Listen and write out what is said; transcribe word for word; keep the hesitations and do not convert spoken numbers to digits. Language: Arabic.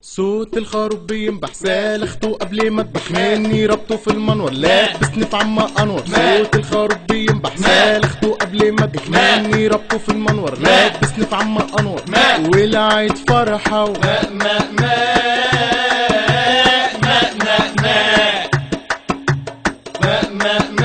صوت الخروف بينبح سالخته قبل ما اذبح مني ربطه في المنور لابسني في عما انور. صوت الخروف بينبح سالخته قبل ما اذبح مني ربطه في المنور لابسني في عما انور. ولعت فرحه و ما ما ما ما ما ما ما